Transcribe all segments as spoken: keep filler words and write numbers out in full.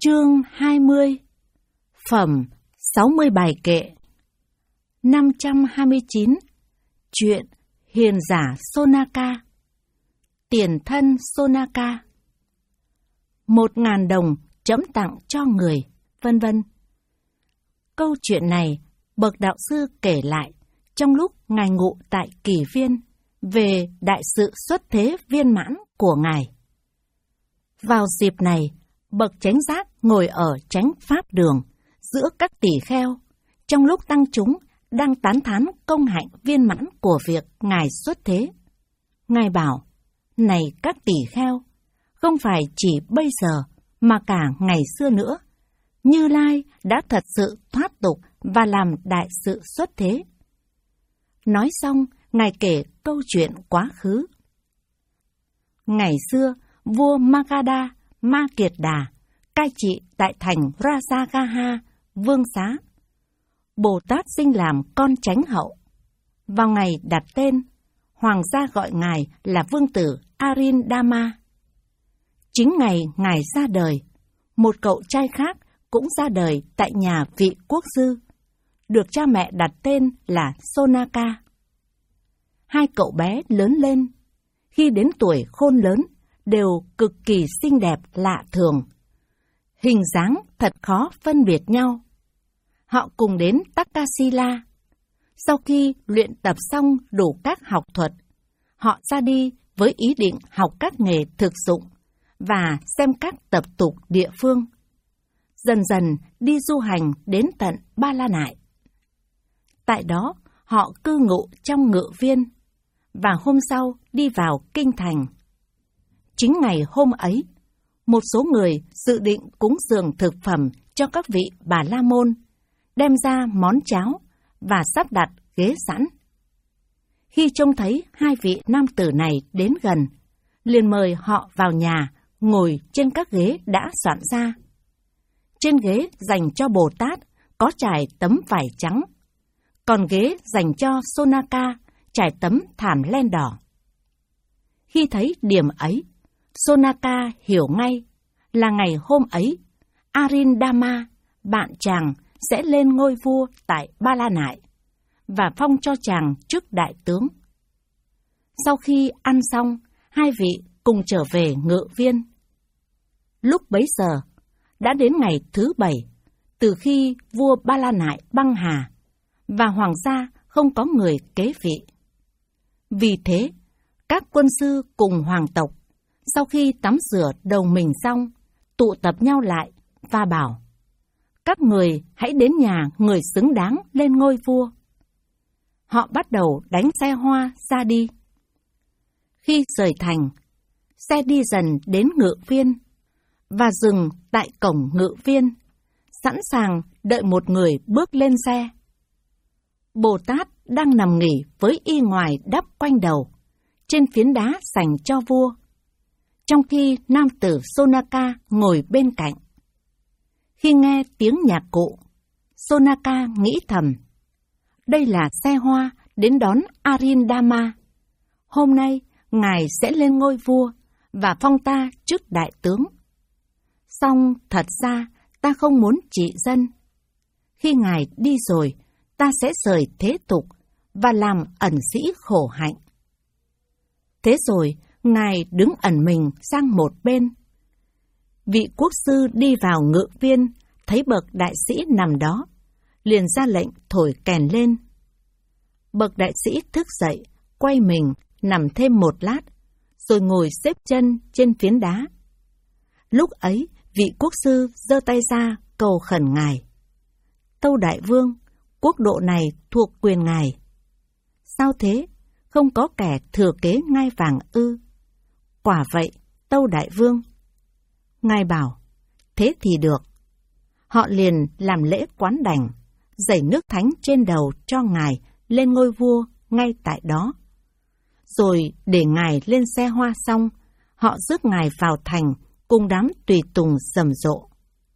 Chương hai mươi. Phẩm sáu mươi bài kệ. năm trăm hai mươi chín. Chuyện hiền giả Sonaka. Tiền thân Sonaka. Một ngàn đồng trẫm tặng cho người, vân vân. Câu chuyện này bậc đạo sư kể lại trong lúc ngài ngụ tại Kỷ Viên về đại sự xuất thế viên mãn của ngài. Vào dịp này, bậc chánh giác ngồi ở chánh pháp đường giữa các tỷ kheo, trong lúc tăng chúng đang tán thán công hạnh viên mãn của việc ngài xuất thế. Ngài bảo: này các tỷ kheo, không phải chỉ bây giờ mà cả ngày xưa nữa, Như Lai đã thật sự thoát tục và làm đại sự xuất thế. Nói xong, ngài kể câu chuyện quá khứ. Ngày xưa, vua Magadha, Ma Kiệt Đà, cai trị tại thành Rajagaha, Vương Xá. Bồ Tát sinh làm con chánh hậu. Vào ngày đặt tên, hoàng gia gọi ngài là Vương tử Arindama. Chính ngày ngài ra đời, một cậu trai khác cũng ra đời tại nhà vị quốc sư, được cha mẹ đặt tên là Sonaka. Hai cậu bé lớn lên, khi đến tuổi khôn lớn, đều cực kỳ xinh đẹp lạ thường. Hình dáng thật khó phân biệt nhau. Họ cùng đến Takasila. Sau khi luyện tập xong đủ các học thuật, họ ra đi với ý định học các nghề thực dụng và xem các tập tục địa phương. Dần dần đi du hành đến tận Ba La Nại. Tại đó, họ cư ngụ trong ngự viên, và hôm sau đi vào kinh thành. Chính ngày hôm ấy, một số người dự định cúng dường thực phẩm cho các vị Bà La Môn, đem ra món cháo và sắp đặt ghế sẵn. Khi trông thấy hai vị nam tử này đến gần, liền mời họ vào nhà ngồi trên các ghế đã soạn ra. Trên ghế dành cho Bồ Tát có trải tấm vải trắng, còn ghế dành cho Sonaka trải tấm thảm len đỏ. Khi thấy điểm ấy, Sonaka hiểu ngay là ngày hôm ấy, Arindama, bạn chàng, sẽ lên ngôi vua tại Ba La Nại và phong cho chàng chức đại tướng. Sau khi ăn xong, hai vị cùng trở về ngự viên. Lúc bấy giờ, đã đến ngày thứ bảy, từ khi vua Ba La Nại băng hà, và hoàng gia không có người kế vị. Vì thế, các quân sư cùng hoàng tộc, sau khi tắm rửa đầu mình xong, tụ tập nhau lại và bảo: các người hãy đến nhà người xứng đáng lên ngôi vua. Họ bắt đầu đánh xe hoa ra đi. Khi rời thành, xe đi dần đến ngự viên và dừng tại cổng ngự viên, sẵn sàng đợi một người bước lên xe. Bồ Tát đang nằm nghỉ với y ngoài đắp quanh đầu, trên phiến đá dành cho vua, trong khi nam tử Sonaka ngồi bên cạnh. Khi nghe tiếng nhạc cụ, Sonaka nghĩ thầm: đây là xe hoa đến đón Arindama. Hôm nay, ngài sẽ lên ngôi vua và phong ta chức đại tướng. Song thật ra, ta không muốn trị dân. Khi ngài đi rồi, ta sẽ rời thế tục và làm ẩn sĩ khổ hạnh. Thế rồi, ngài đứng ẩn mình sang một bên. Vị quốc sư đi vào ngự viên, thấy bậc đại sĩ nằm đó, liền ra lệnh thổi kèn lên. Bậc đại sĩ thức dậy, quay mình, nằm thêm một lát, rồi ngồi xếp chân trên phiến đá. Lúc ấy, vị quốc sư giơ tay ra cầu khẩn ngài: tâu đại vương, quốc độ này thuộc quyền ngài. Sao thế? Không có kẻ thừa kế ngai vàng ư? Quả vậy, tâu đại vương. Ngài bảo: thế thì được. Họ liền làm lễ quán đảnh, dẩy nước thánh trên đầu cho ngài lên ngôi vua ngay tại đó. Rồi để ngài lên xe hoa xong, họ rước ngài vào thành cùng đám tùy tùng rầm rộ.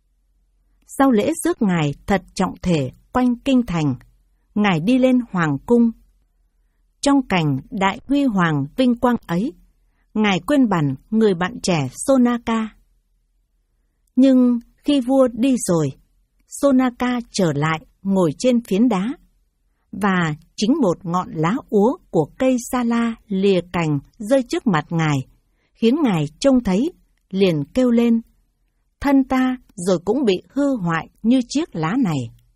Sau lễ rước ngài thật trọng thể quanh kinh thành, ngài đi lên hoàng cung. Trong cảnh đại huy hoàng vinh quang ấy, ngài quên bẵng người bạn trẻ Sonaka. Nhưng Khi vua đi rồi, Sonaka trở lại ngồi trên phiến đá, và chính một ngọn lá úa của cây sa la lìa cành rơi trước mặt ngài, khiến ngài trông thấy, liền kêu lên: thân ta rồi cũng bị hư hoại như chiếc lá này.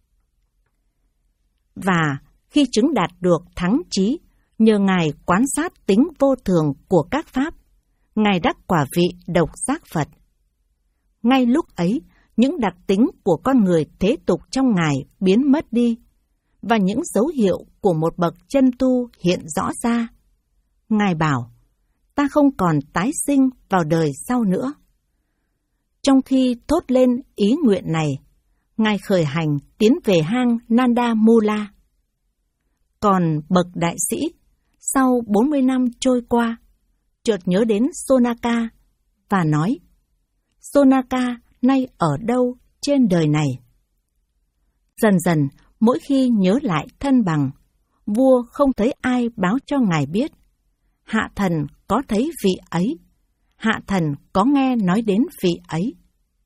Và khi chứng đạt được thắng chí, nhờ ngài quan sát tính vô thường của các pháp, ngài đắc quả vị độc giác Phật. Ngay lúc ấy, những đặc tính của con người thế tục trong ngài biến mất đi, và những dấu hiệu của một bậc chân tu hiện rõ ra. Ngài bảo: ta không còn tái sinh vào đời sau nữa. Trong khi thốt lên ý nguyện này, ngài khởi hành tiến về hang Nanda Mula. Còn bậc đại sĩ, sau bốn mươi năm trôi qua, chợt nhớ đến Sonaka và nói: Sonaka nay ở đâu trên đời này? Dần dần, mỗi khi nhớ lại thân bằng, vua không thấy ai báo cho ngài biết. Hạ thần có thấy vị ấy, hạ thần có nghe nói đến vị ấy.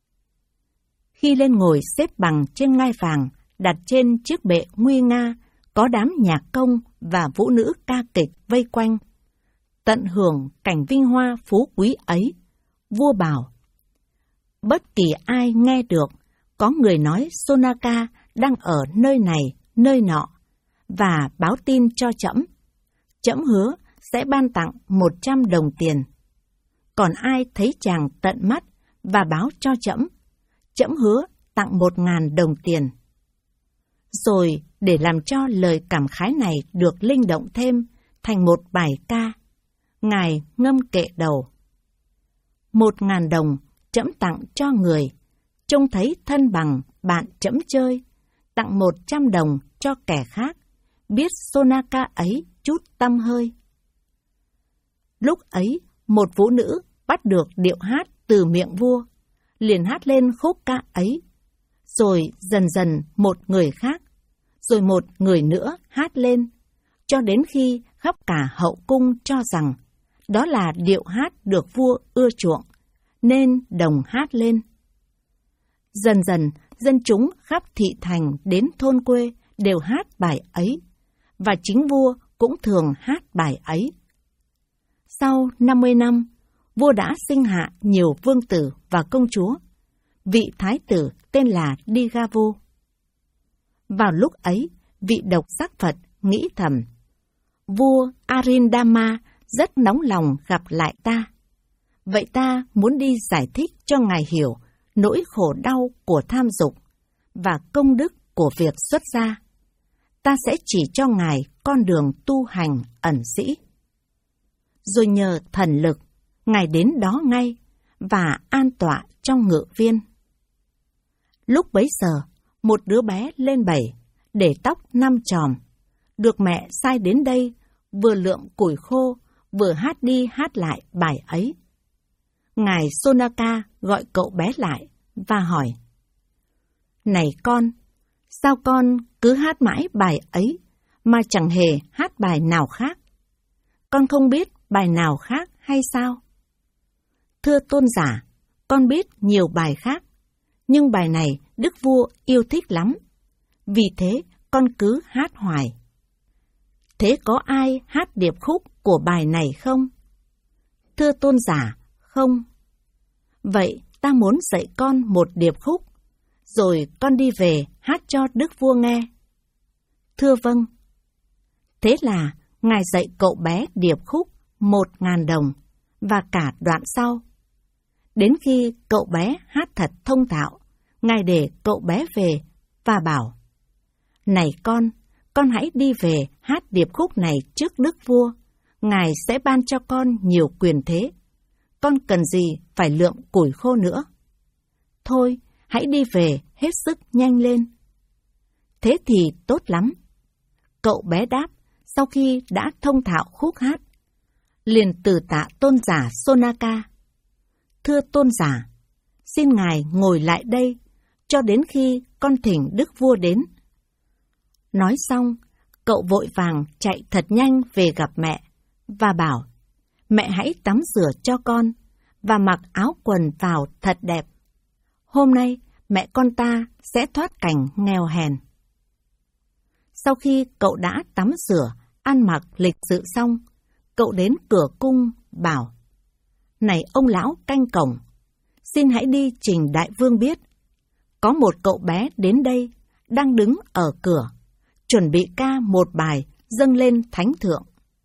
Khi lên ngồi xếp bằng trên ngai vàng, đặt trên chiếc bệ nguy nga, có đám nhạc công và vũ nữ ca kịch vây quanh, tận hưởng cảnh vinh hoa phú quý ấy, vua bảo: bất kỳ ai nghe được, có người nói Sonaka đang ở nơi này, nơi nọ, và báo tin cho trẫm, trẫm hứa sẽ ban tặng một trăm đồng tiền. Còn ai thấy chàng tận mắt và báo cho trẫm, trẫm hứa tặng một ngàn đồng tiền. Rồi để làm cho lời cảm khái này được linh động thêm thành một bài ca, ngài ngâm kệ đầu: một ngàn đồng trẫm tặng cho người, trông thấy thân bằng bạn trẫm chơi, tặng một trăm đồng cho kẻ khác, biết Sonaka ấy chút tâm hơi. Lúc ấy, một vũ nữ bắt được điệu hát từ miệng vua, liền hát lên khúc ca ấy, rồi dần dần một người khác, rồi một người nữa hát lên, cho đến khi khắp cả hậu cung cho rằng đó là điệu hát được vua ưa chuộng, nên đồng hát lên. Dần dần, dân chúng khắp thị thành đến thôn quê đều hát bài ấy, và chính vua cũng thường hát bài ấy. Sau năm mươi năm, vua đã sinh hạ nhiều vương tử và công chúa. Vị thái tử tên là Digavu. Vào lúc ấy, vị độc giác Phật nghĩ thầm: vua Arindama rất nóng lòng gặp lại ta. Vậy ta muốn đi giải thích cho ngài hiểu nỗi khổ đau của tham dục và công đức của việc xuất gia. Ta sẽ chỉ cho ngài con đường tu hành ẩn sĩ. Rồi nhờ thần lực, ngài đến đó ngay và an tọa trong ngự viên. Lúc bấy giờ, một đứa bé lên bảy, để tóc năm chòm, được mẹ sai đến đây, vừa lượm củi khô, vừa hát đi hát lại bài ấy. Ngài Sonaka gọi cậu bé lại và hỏi: này con, sao con cứ hát mãi bài ấy mà chẳng hề hát bài nào khác? Con không biết bài nào khác hay sao? Thưa tôn giả, con biết nhiều bài khác, nhưng bài này đức vua yêu thích lắm, vì thế con cứ hát hoài. Thế có ai hát điệp khúc của bài này không? Thưa tôn giả, không. Vậy ta muốn dạy con một điệp khúc, rồi con đi về hát cho đức vua nghe. Thưa vâng. Thế là ngài dạy cậu bé điệp khúc một ngàn đồng và cả đoạn sau. Đến khi cậu bé hát thật thông thạo, ngài để cậu bé về và bảo: này con, con hãy đi về hát điệp khúc này trước đức vua, ngài sẽ ban cho con nhiều quyền thế. Con cần gì phải lượm củi khô nữa. Thôi, hãy đi về hết sức nhanh lên. Thế thì tốt lắm. Cậu bé đáp sau khi đã thông thạo khúc hát. Liền từ tạ tôn giả Sonaka: thưa tôn giả, xin ngài ngồi lại đây cho đến khi con thỉnh đức vua đến. Nói xong, cậu vội vàng chạy thật nhanh về gặp mẹ và bảo: mẹ hãy tắm rửa cho con và mặc áo quần vào thật đẹp. Hôm nay mẹ con ta sẽ thoát cảnh nghèo hèn. Sau khi cậu đã tắm rửa, ăn mặc lịch sự xong, cậu đến cửa cung bảo: Này ông lão canh cổng, xin hãy đi trình đại vương biết, có một cậu bé đến đây, đang đứng ở cửa, chuẩn bị ca một bài dâng lên thánh thượng.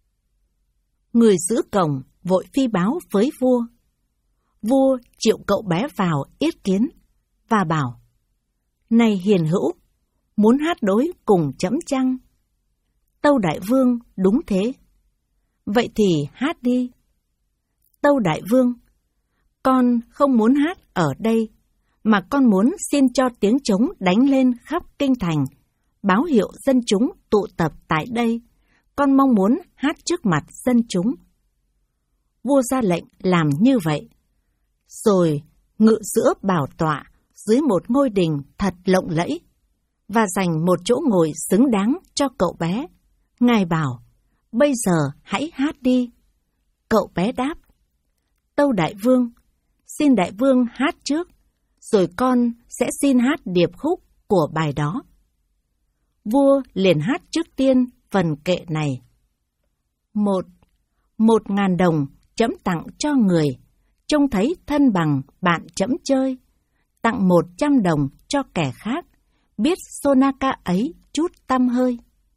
Người giữ cổng vội phi báo với vua. Vua triệu cậu bé vào yết kiến và bảo: Này hiền hữu, muốn hát đối cùng trẫm chăng? Tâu đại vương: Đúng thế. Vậy thì hát đi. Tâu đại vương: Con không muốn hát ở đây, mà con muốn xin cho tiếng trống đánh lên khắp kinh thành, báo hiệu dân chúng tụ tập tại đây. Con mong muốn hát trước mặt dân chúng. Vua ra lệnh làm như vậy, rồi ngự giữa bảo tọa dưới một ngôi đình thật lộng lẫy, và dành một chỗ ngồi xứng đáng cho cậu bé. Ngài bảo: Bây giờ hãy hát đi. Cậu bé đáp: Tâu đại vương, xin đại vương hát trước, rồi con sẽ xin hát điệp khúc của bài đó. Vua liền hát trước tiên phần kệ này. Một, một ngàn đồng trẫm tặng cho người, trông thấy thân bằng bạn trẫm chơi. Tặng một trăm đồng cho kẻ khác, biết Sonaka ấy chút tăm hơi.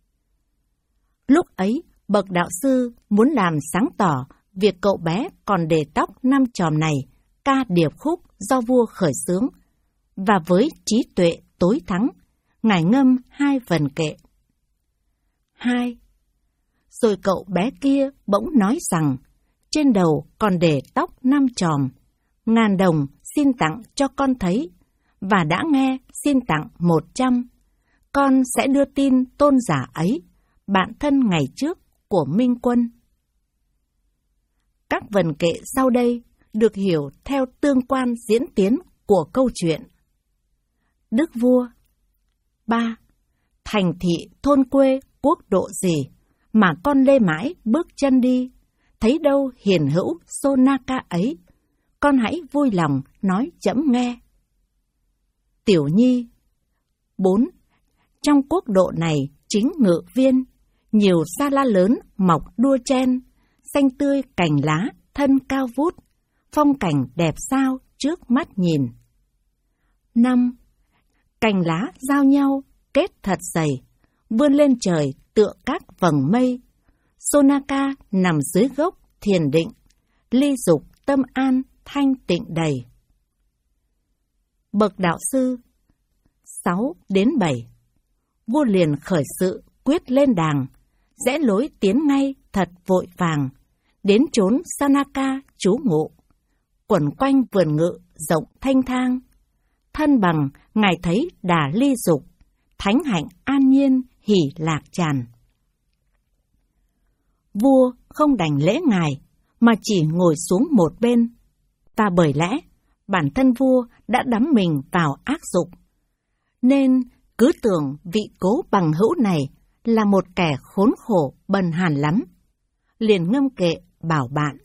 Lúc ấy, bậc đạo sư muốn làm sáng tỏ việc cậu bé còn để tóc năm chòm này ca điệp khúc do vua khởi xướng, và với trí tuệ tối thắng, ngài ngâm hai vần kệ. Hai. Rồi cậu bé kia bỗng nói rằng trên đầu còn để tóc năm chòm, ngàn đồng xin tặng cho con thấy, và đã nghe xin tặng một trăm. Con sẽ đưa tin tôn giả ấy, bạn thân ngày trước của Minh Quân. Các vần kệ sau đây được hiểu theo tương quan diễn tiến của câu chuyện. Đức vua. Ba. Thành thị thôn quê quốc độ gì mà con lê mãi bước chân đi, thấy đâu hiền hữu Sonaka ấy, con hãy vui lòng nói trẫm nghe. Tiểu nhi. Bốn. Trong quốc độ này chính ngự viên, nhiều sa la lớn mọc đua chen, xanh tươi cành lá thân cao vút, phong cảnh đẹp sao trước mắt nhìn. Năm. Cành lá giao nhau kết thật dày, vươn lên trời tựa các vầng mây. Sonaka nằm dưới gốc thiền định, ly dục tâm an thanh tịnh đầy. Bậc đạo sư. Sáu đến bảy. Vua liền khởi sự quyết lên đàng, rẽ lối tiến ngay thật vội vàng, đến chốn Sanaka trú ngụ. Quẩn quanh vườn ngự rộng thanh thang, thân bằng ngài thấy đà ly dục, thánh hạnh an nhiên hỷ lạc tràn. Vua không đành lễ ngài, mà chỉ ngồi xuống một bên. Và bởi lẽ bản thân vua đã đắm mình vào ác dục, nên cứ tưởng vị cố bằng hữu này là một kẻ khốn khổ bần hàn lắm, liền ngâm kệ bảo bạn.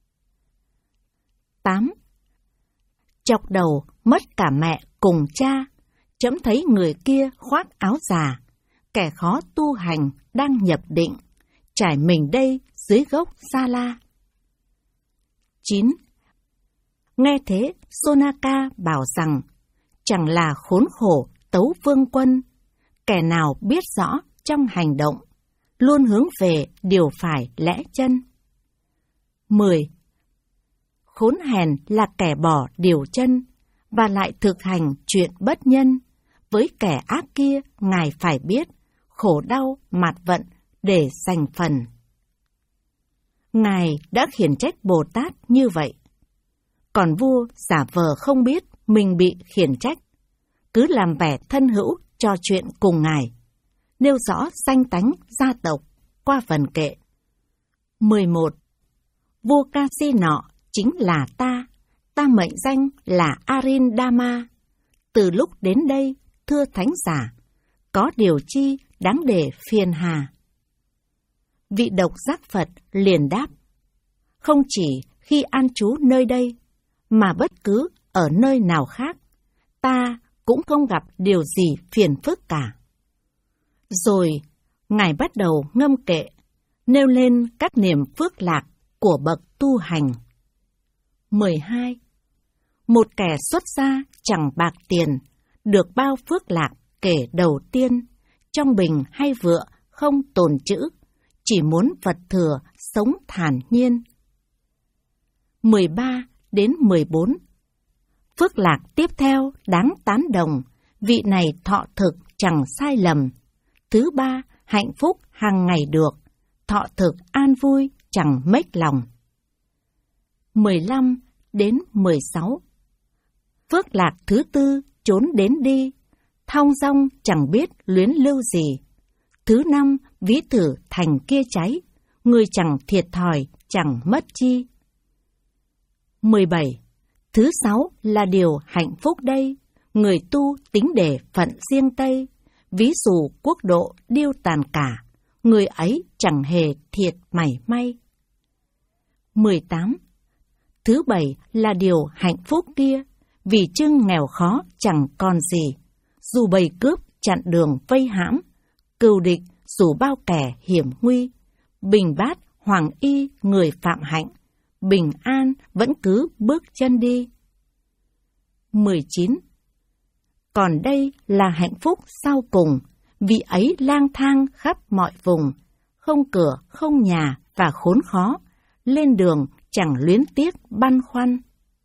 Tám. Chọc đầu mất cả mẹ cùng cha, trẫm thấy người kia khoác áo già, kẻ khó tu hành đang nhập định, trải mình đây dưới gốc sa la. Chín. Nghe thế, Sonaka bảo rằng chẳng là khốn khổ tấu vương quân, kẻ nào biết rõ trong hành động, luôn hướng về điều phải lẽ chân. Mười. Khốn hèn là kẻ bỏ điều chân, và lại thực hành chuyện bất nhân. Với kẻ ác kia, ngài phải biết, khổ đau mạt vận để giành phần. Ngài đã khiển trách Bồ Tát như vậy. Còn vua giả vờ không biết mình bị khiển trách, cứ làm vẻ thân hữu trò chuyện cùng ngài, nêu rõ danh tánh gia tộc qua vần kệ. Mười một. Vua Kasi nọ chính là ta, ta mệnh danh là Arindama. Từ lúc đến đây, thưa thánh giả, có điều chi đáng để phiền hà? Vị độc giác Phật liền đáp: không chỉ khi an trú nơi đây, mà bất cứ ở nơi nào khác, ta cũng không gặp điều gì phiền phức cả. Rồi, Ngài bắt đầu ngâm kệ, nêu lên các niềm phước lạc của bậc tu hành. mười hai. Một kẻ xuất gia chẳng bạc tiền, được bao phước lạc kể đầu tiên, trong bình hay vựa không tồn trữ, chỉ muốn vật thừa sống thản nhiên. mười ba đến mười bốn. Phước lạc tiếp theo đáng tán đồng, vị này thọ thực chẳng sai lầm. Thứ ba, hạnh phúc hàng ngày được, thọ thực an vui chẳng mếch lòng. mười lăm đến mười sáu. Phước lạc thứ tư trốn đến đi, thong dong chẳng biết luyến lưu gì. Thứ năm, ví thử thành kia cháy, người chẳng thiệt thòi chẳng mất chi. mười bảy. Thứ sáu là điều hạnh phúc đây, người tu tính để phận riêng tây, ví dụ quốc độ điêu tàn cả, người ấy chẳng hề thiệt mảy may. mười tám. Thứ bảy là điều hạnh phúc kia, vì chưng nghèo khó chẳng còn gì, dù bầy cướp chặn đường vây hãm, cừu địch dù bao kẻ hiểm nguy, bình bát hoàng y người phạm hạnh, bình an vẫn cứ bước chân đi. mười chín. Còn đây là hạnh phúc sau cùng, vì ấy lang thang khắp mọi vùng, không cửa, không nhà và khốn khó, lên đường chẳng luyến tiếc băn khoăn.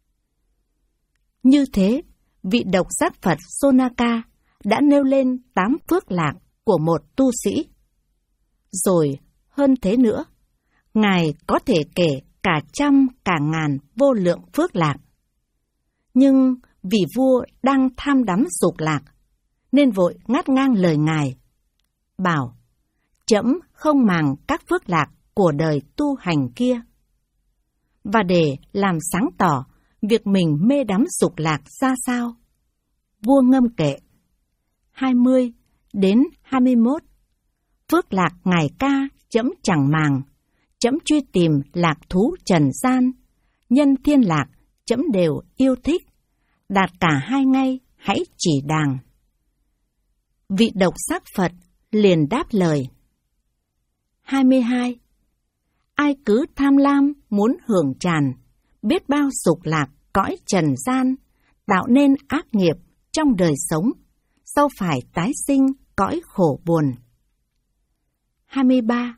Như thế, vị độc giác Phật Sonaka đã nêu lên tám phước lạc của một tu sĩ. Rồi, hơn thế nữa, Ngài có thể kể cả trăm, cả ngàn vô lượng phước lạc. Nhưng vì vua đang tham đắm dục lạc, nên vội ngắt ngang lời Ngài, bảo, trẫm không màng các phước lạc của đời tu hành kia. Và để làm sáng tỏ việc mình mê đắm dục lạc ra sao, vua ngâm kệ hai mươi đến hai mươi mốt. Phước lạc ngài ca trẫm chẳng màng, trẫm truy tìm lạc thú trần gian, nhân thiên lạc trẫm đều yêu thích, đạt cả hai ngay hãy chỉ đàng. Vị độc giác Phật liền đáp lời. hai mươi hai. Ai cứ tham lam muốn hưởng tràn, biết bao dục lạc cõi trần gian, tạo nên ác nghiệp trong đời sống, sau phải tái sinh cõi khổ buồn. hai mươi ba.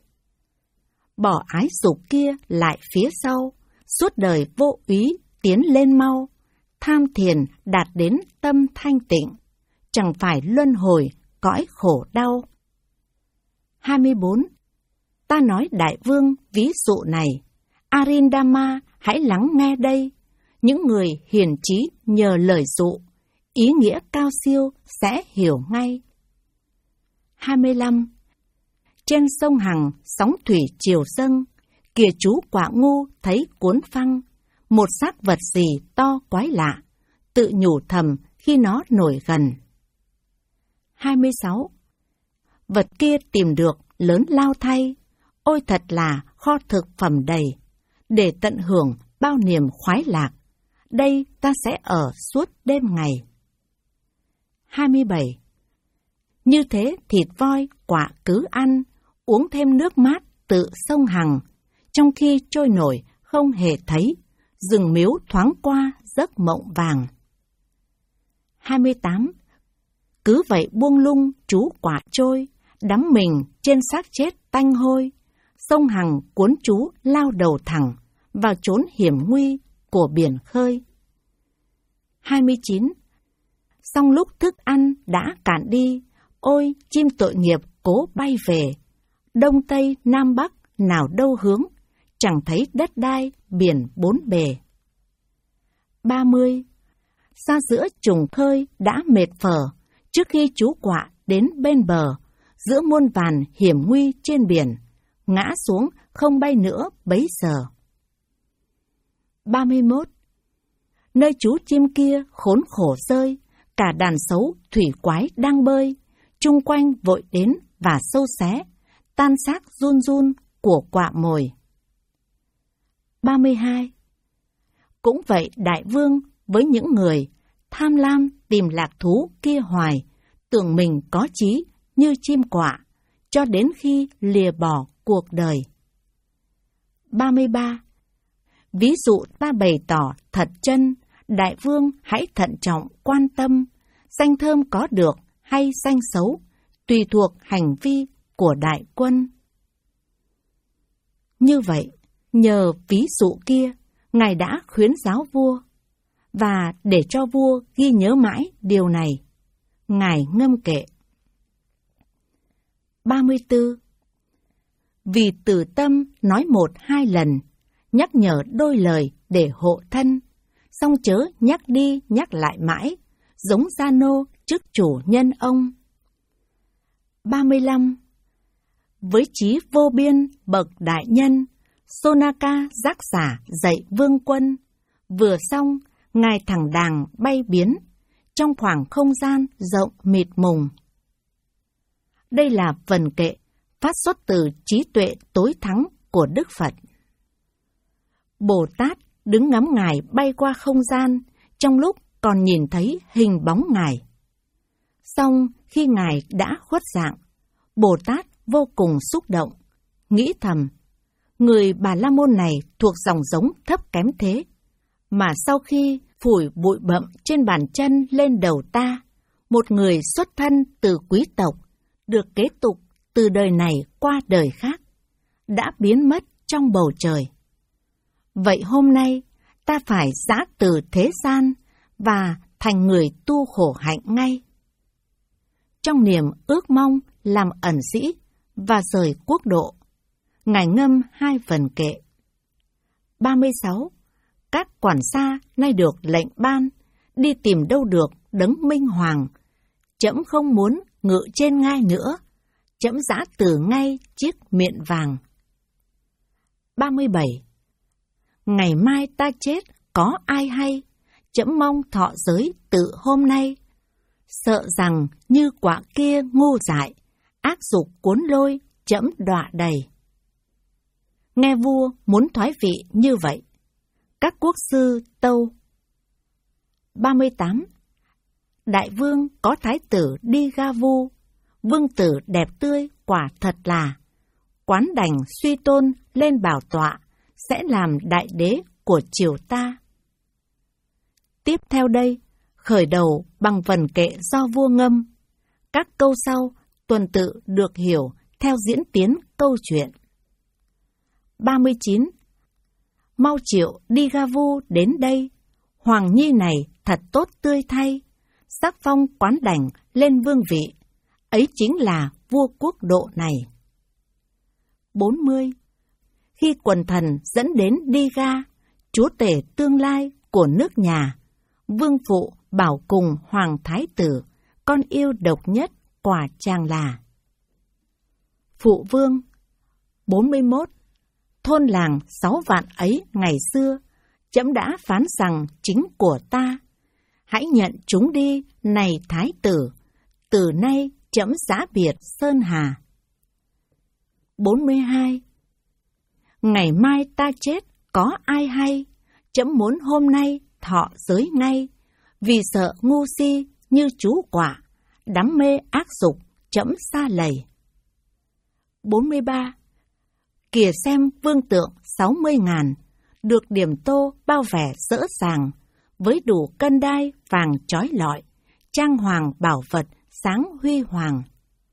Bỏ ái dục kia lại phía sau, suốt đời vô úy tiến lên mau, tham thiền đạt đến tâm thanh tịnh, chẳng phải luân hồi cõi khổ đau. hai mươi bốn. Ta nói đại vương ví dụ này, Arindama hãy lắng nghe đây, những người hiền trí nhờ lời dụ, ý nghĩa cao siêu sẽ hiểu ngay. hai mươi lăm. Trên sông Hằng sóng thủy triều dâng, kìa chú quả ngu thấy cuốn phăng, một xác vật gì to quái lạ, tự nhủ thầm khi nó nổi gần. hai mươi sáu. Vật kia tìm được lớn lao thay, ôi thật là kho thực phẩm đầy, để tận hưởng bao niềm khoái lạc, đây ta sẽ ở suốt đêm ngày. hai mươi bảy. Như thế thịt voi quả cứ ăn, uống thêm nước mát tự sông Hằng, trong khi trôi nổi không hề thấy, rừng miếu thoáng qua giấc mộng vàng. hai mươi tám. Cứ vậy buông lung chú quả trôi, đắm mình trên xác chết tanh hôi, sông Hằng cuốn chú lao đầu thẳng vào chốn hiểm nguy của biển khơi. hai mươi chín. Xong lúc thức ăn đã cạn đi, ôi chim tội nghiệp cố bay về, đông tây nam bắc nào đâu hướng, chẳng thấy đất đai biển bốn bề. ba mươi. Ra giữa trùng khơi đã mệt phở, trước khi chú quạ đến bên bờ, giữa muôn vàn hiểm nguy trên biển, ngã xuống không bay nữa bấy giờ. ba mươi mốt. Nơi chú chim kia khốn khổ rơi, cả đàn sấu thủy quái đang bơi, chung quanh vội đến và sâu xé, tan xác run run của quạ mồi. ba mươi hai. Cũng vậy đại vương với những người tham lam tìm lạc thú kia hoài, tưởng mình có chí như chim quạ, cho đến khi lìa bỏ cuộc đời. ba mươi ba. Ví dụ ta bày tỏ thật chân, đại vương hãy thận trọng quan tâm, danh thơm có được hay danh xấu, tùy thuộc hành vi của đại quân. Như vậy, nhờ ví dụ kia, Ngài đã khuyến giáo vua, và để cho vua ghi nhớ mãi điều này, Ngài ngâm kệ. ba mươi tư. Vì từ tâm nói một hai lần, nhắc nhở đôi lời để hộ thân, song chớ nhắc đi nhắc lại mãi, giống gia nô trước chủ nhân ông. ba mươi lăm. Với chí vô biên bậc đại nhân, Sonaka giác xả dạy vương quân, vừa xong Ngài thẳng đàng bay biến, trong khoảng không gian rộng mịt mùng. Đây là vần kệ phát xuất từ trí tuệ tối thắng của Đức Phật. Bồ Tát đứng ngắm Ngài bay qua không gian, trong lúc còn nhìn thấy hình bóng Ngài. Song khi Ngài đã khuất dạng, Bồ Tát vô cùng xúc động, nghĩ thầm, người Bà La Môn này thuộc dòng giống thấp kém thế, mà sau khi phủi bụi bặm trên bàn chân lên đầu ta, một người xuất thân từ quý tộc, được kế tục từ đời này qua đời khác, đã biến mất trong bầu trời. Vậy hôm nay, ta phải giã từ thế gian và thành người tu khổ hạnh ngay. Trong niềm ước mong làm ẩn sĩ và rời quốc độ, Ngài ngâm hai vần kệ. ba mươi sáu. Các quản gia nay được lệnh ban, đi tìm đâu được đấng minh hoàng. Trẫm không muốn ngự trên ngai nữa, trẫm giã từ ngay chiếc miện vàng. ba mươi bảy. Ngày mai ta chết có ai hay, trẫm mong thọ giới từ hôm nay. Sợ rằng như quả kia ngu dại, ác dục cuốn lôi trẫm đọa đầy. Nghe vua muốn thoái vị như vậy, các quốc sư tâu. ba mươi tám. Đại vương có thái tử Đi Ga Vu, vương tử đẹp tươi quả thật là, quán đành suy tôn lên bảo tọa, sẽ làm đại đế của triều ta. Tiếp theo đây, khởi đầu bằng vần kệ do vua ngâm. Các câu sau tuần tự được hiểu theo diễn tiến câu chuyện. ba mươi chín. Mau triệu Đi Ga Vu đến đây, hoàng nhi này thật tốt tươi thay, sắc phong quán đảnh lên vương vị, ấy chính là vua quốc độ này. bốn mươi. Khi quần thần dẫn đến Đi Ga, chúa tể tương lai của nước nhà, vương phụ bảo cùng hoàng thái tử, con yêu độc nhất quả chàng là. Phụ vương. bốn mươi mốt. Thôn làng sáu vạn ấy ngày xưa, trẫm đã phán rằng chính của ta. Hãy nhận chúng đi, này thái tử, từ nay trẫm giã biệt sơn hà. bốn mươi hai. Ngày mai ta chết có ai hay, trẫm muốn hôm nay thọ giới ngay, vì sợ ngu si như chú quả, đắm mê ác dục trẫm xa lầy. bốn mươi ba. Kìa xem vương tượng sáu mươi ngàn, được điểm tô bao vẻ rỡ ràng, với đủ cân đai vàng chói lọi, trang hoàng bảo vật sáng huy hoàng.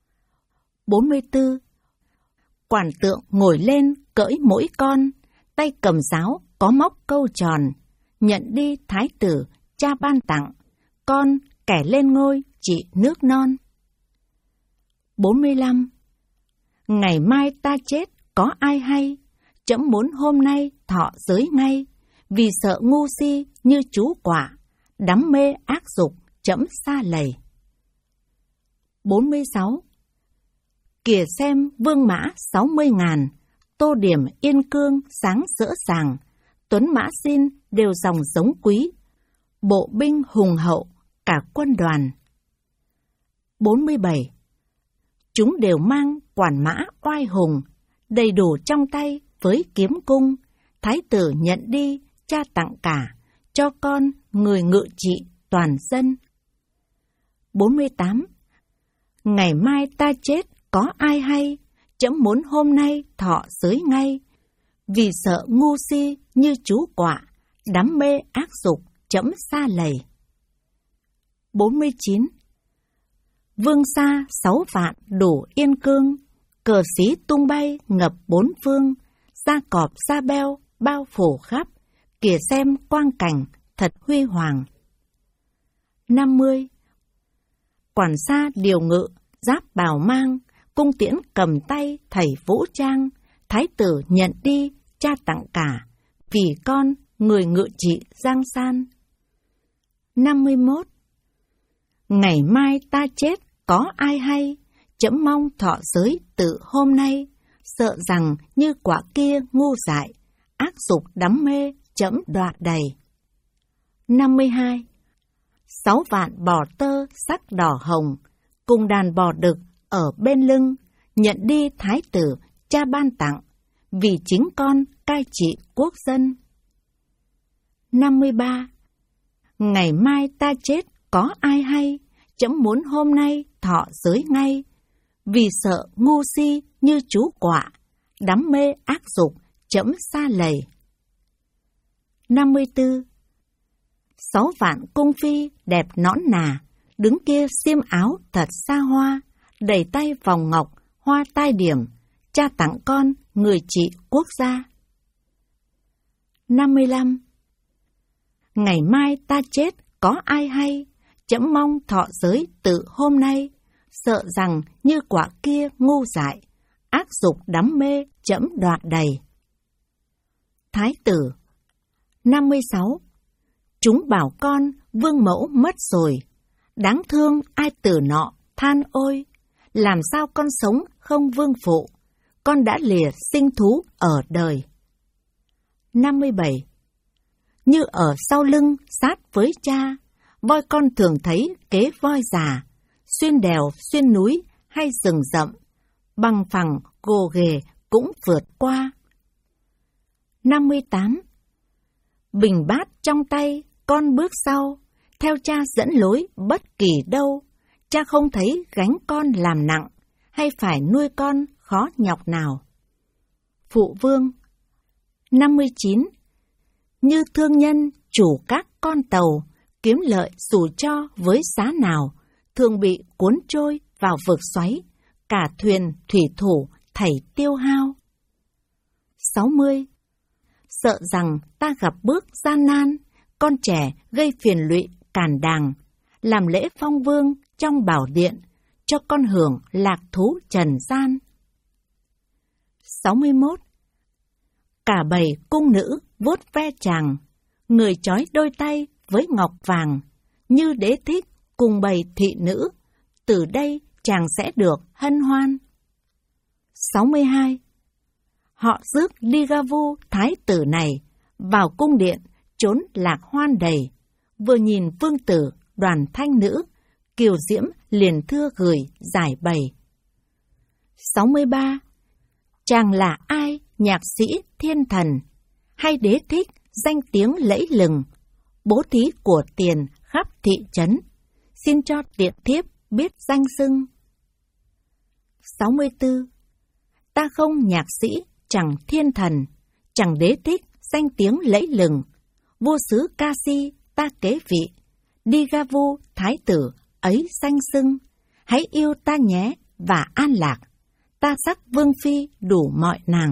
bốn mươi tư. Quản tượng ngồi lên cưỡi mỗi con, tay cầm giáo có móc câu tròn, nhận đi thái tử cha ban tặng, con kẻ lên ngôi trị nước non. bốn mươi lăm. Ngày mai ta chết có ai hay, trẫm muốn hôm nay thọ giới ngay, vì sợ ngu si như chú quả, đắm mê ác dục trẫm xa lầy. bốn mươi sáu. Kìa xem vương mã sáu mươi ngàn, tô điểm yên cương sáng rỡ ràng, tuấn mã xin đều dòng giống quý, bộ binh hùng hậu cả quân đoàn. bốn mươi bảy. Chúng đều mang quản mã oai hùng, đầy đủ trong tay với kiếm cung, thái tử nhận đi cha tặng cả, cho con người ngự trị toàn dân. bốn mươi tám. Ngày mai ta chết có ai hay, chấm muốn hôm nay thọ giới ngay, vì sợ ngu si như chú quạ, đắm mê ác dục chấm xa lầy. bốn mươi chín. Vương xa sáu vạn đủ yên cương, cờ xí tung bay ngập bốn phương, da cọp da beo bao phủ khắp, kìa xem quang cảnh thật huy hoàng. năm mươi. Quản xa điều ngự, giáp bào mang, cung tiễn cầm tay thầy vũ trang, thái tử nhận đi, cha tặng cả, vì con người ngự trị giang san. năm mươi mốt. Ngày mai ta chết có ai hay, chấm mong thọ giới từ hôm nay, sợ rằng như quả kia ngu dại, ác dục đắm mê chấm đoạt đầy. năm mươi hai. Sáu vạn bò tơ sắc đỏ hồng, cùng đàn bò đực ở bên lưng, nhận đi thái tử cha ban tặng, vì chính con cai trị quốc dân. năm mươi ba. Ngày mai ta chết có ai hay, chấm muốn hôm nay thọ giới ngay, vì sợ ngu si như chú quạ, đắm mê ác dục chấm xa lầy. năm mươi tư. Sáu vạn cung phi đẹp nõn nà, đứng kia xiêm áo thật xa hoa, đầy tay vòng ngọc, hoa tai điểm, cha tặng con người trị quốc gia. năm mươi lăm. Ngày mai ta chết có ai hay, chấm mong thọ giới từ hôm nay, sợ rằng như quả kia ngu dại, ác dục đắm mê chấm đoạt đầy. Thái tử. năm mươi sáu. Chúng bảo con vương mẫu mất rồi, đáng thương ai tử nọ than ôi, làm sao con sống không vương phụ, con đã lìa sinh thú ở đời. năm mươi bảy. Như ở sau lưng sát với cha, voi con thường thấy kế voi già, xuyên đèo xuyên núi hay rừng rậm, bằng phẳng gồ ghề cũng vượt qua. năm mươi tám. Bình bát trong tay, con bước sau, theo cha dẫn lối bất kỳ đâu, cha không thấy gánh con làm nặng, hay phải nuôi con khó nhọc nào. Phụ vương. năm mươi chín. Như thương nhân chủ các con tàu, kiếm lợi dù cho với giá nào, thường bị cuốn trôi vào vực xoáy, cả thuyền thủy thủ thảy tiêu hao. sáu mươi. Sợ rằng ta gặp bước gian nan, con trẻ gây phiền lụy càn đàng, làm lễ phong vương trong bảo điện, cho con hưởng lạc thú trần gian. sáu mươi mốt. Cả bầy cung nữ vuốt ve chàng, người trói đôi tay với ngọc vàng, như đế thích cùng bầy thị nữ, từ đây chàng sẽ được hân hoan. sáu mươi hai. Họ rước Ligavu thái tử này vào cung điện, trốn lạc hoan đầy, vừa nhìn vương tử đoàn thanh nữ, kiều diễm liền thưa gửi giải bày. sáu mươi ba. Chàng là ai, nhạc sĩ thiên thần, hay đế thích danh tiếng lẫy lừng, bố thí của tiền khắp thị trấn, xin cho tiện thiếp biết danh xưng. sáu mươi tư. Ta không nhạc sĩ, chẳng thiên thần, chẳng đế thích danh tiếng lẫy lừng, vua xứ Ca Si ta kế vị, Ligavu thái tử ấy danh xưng, hãy yêu ta nhé và an lạc, ta sắc vương phi đủ mọi nàng.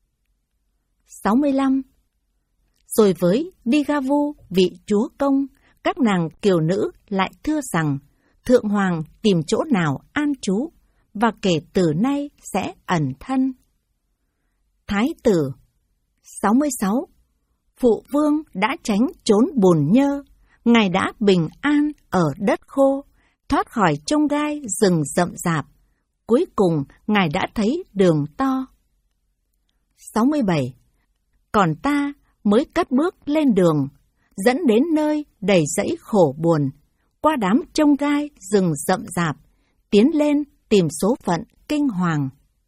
sáu mươi lăm. Rồi với Ligavu vị chúa công, các nàng kiều nữ lại thưa rằng, thượng hoàng tìm chỗ nào an trú, và kể từ nay sẽ ẩn thân. Thái tử. sáu mươi sáu. Phụ vương đã tránh trốn bùn nhơ, ngài đã bình an ở đất khô, thoát khỏi chông gai rừng rậm rạp, cuối cùng ngài đã thấy đường to. sáu mươi bảy. Còn ta mới cất bước lên đường, dẫn đến nơi đầy rẫy khổ buồn, qua đám chông gai rừng rậm rạp, tiến lên tìm số phận kinh hoàng.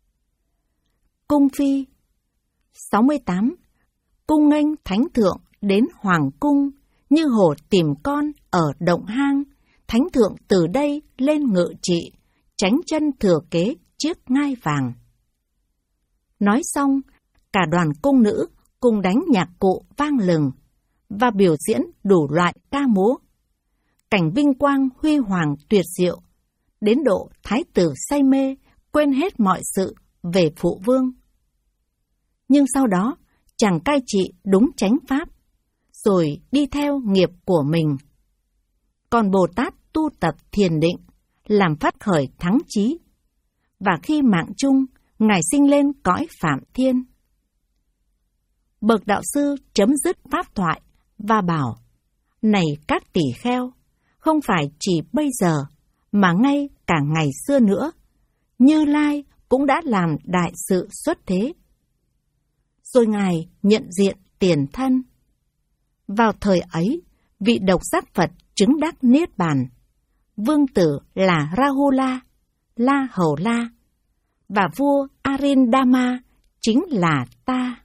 Cung phi. sáu mươi tám. Cung nghênh thánh thượng đến hoàng cung, như hổ tìm con ở động hang, Thánh thượng từ đây lên ngự trị, chánh chân thừa kế chiếc ngai vàng. Nói xong, cả đoàn cung nữ cùng đánh nhạc cụ vang lừng và biểu diễn đủ loại ca múa. Cảnh vinh quang huy hoàng tuyệt diệu, đến độ thái tử say mê, quên hết mọi sự về phụ vương. Nhưng sau đó, chàng cai trị đúng chánh pháp, rồi đi theo nghiệp của mình. Còn Bồ Tát tu tập thiền định, làm phát khởi thắng chí, và khi mạng chung, Ngài sinh lên cõi Phạm Thiên. Bậc đạo sư chấm dứt pháp thoại và bảo, này các tỷ kheo, không phải chỉ bây giờ, mà ngay cả ngày xưa nữa, Như Lai cũng đã làm đại sự xuất thế. Rồi Ngài nhận diện tiền thân. Vào thời ấy, vị độc giác Phật chứng đắc Niết Bàn, vương tử là Rahula, La Hầu La, và vua Arindama chính là ta.